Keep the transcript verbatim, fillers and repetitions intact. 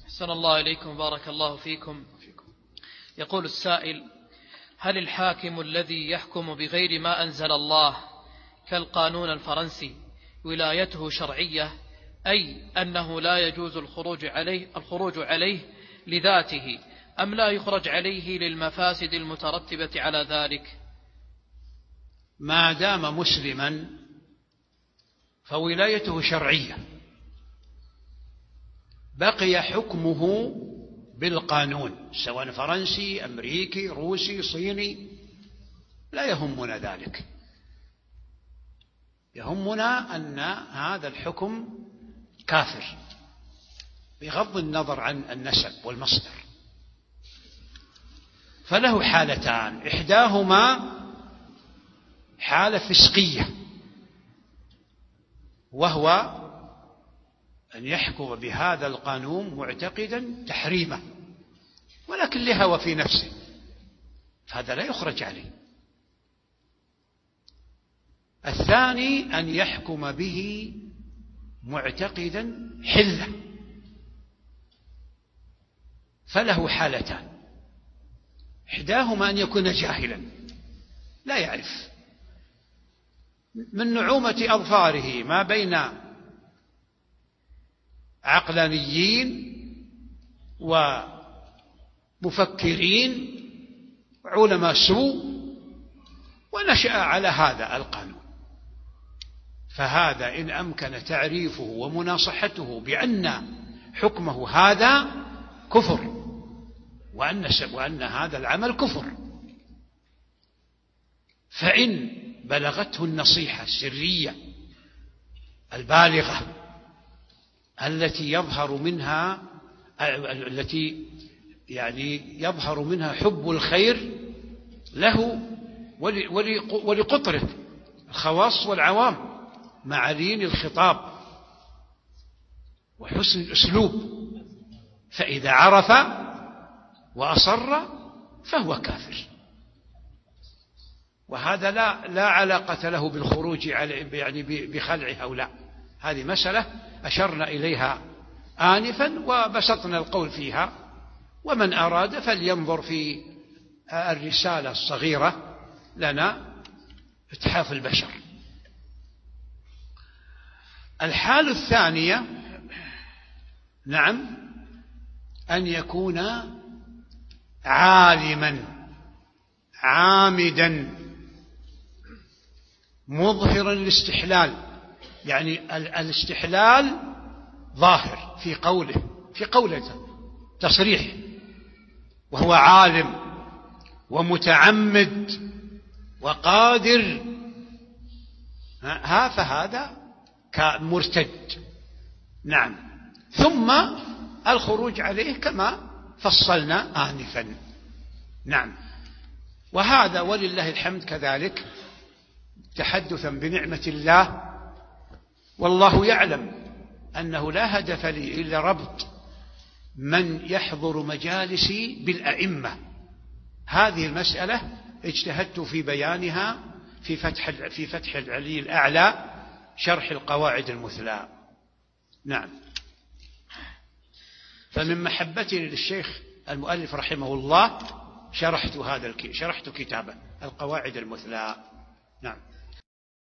أحسن الله إليكم بارك الله فيكم. يقول السائل: هل الحاكم الذي يحكم بغير ما أنزل الله كالقانون الفرنسي ولايته شرعية، أي أنه لا يجوز الخروج عليه, الخروج عليه لذاته، أم لا يخرج عليه للمفاسد المترتبة على ذلك؟ ما دام مسلما فولايته شرعية، بقي حكمه بالقانون، سواء فرنسي أمريكي روسي صيني، لا يهمنا ذلك. يهمنا أن هذا الحكم كافر بغض النظر عن النسب والمصدر. فله حالتان: إحداهما حالة فسقية، وهو أن يحكم بهذا القانون معتقدا تحريمه ولكن لهوى في نفسه، فهذا لا يخرج عليه. الثاني أن يحكم به معتقدا حله، فله حالتان: إحداهما أن يكون جاهلا لا يعرف، من نعومة أظفاره ما بين عقلانيين ومفكرين علماء سوء، ونشأ على هذا القانون. فهذا إن أمكن تعريفه ومناصحته بأن حكمه هذا كفر، وأن, وأن هذا العمل كفر، فإن بلغته النصيحة السرية البالغة التي يظهر منها التي يعني يظهر منها حب الخير له ولقطره الخواص والعوام، مع لين الخطاب وحسن الأسلوب، فإذا عرف وأصر فهو كافر. وهذا لا لا علاقة له بالخروج يعني بخلع هؤلاء. هذه مسألة أشرنا إليها آنفا وبسطنا القول فيها، ومن أراد فلينظر في الرسالة الصغيرة لنا إتحاف البشر. الحالة الثانية نعم أن يكون عالما عامدا مظهرا الاستحلال، يعني الاستحلال ظاهر في قوله في قوله تصريح، وهو عالم ومتعمد وقادر، ها فهذا مرتد. نعم. ثم الخروج عليه كما فصلنا آنفا. نعم. وهذا ولله الحمد كذلك تحدثا بنعمة الله، والله يعلم أنه لا هدف لي إلا ربط من يحضر مجالسي بالأئمة. هذه المسألة اجتهدت في بيانها في فتح في فتح العلي الأعلى شرح القواعد المثلى. نعم. فمن محبتي للشيخ المؤلف رحمه الله شرحت هذا الكتاب، شرحت كتابه القواعد المثلى. نعم.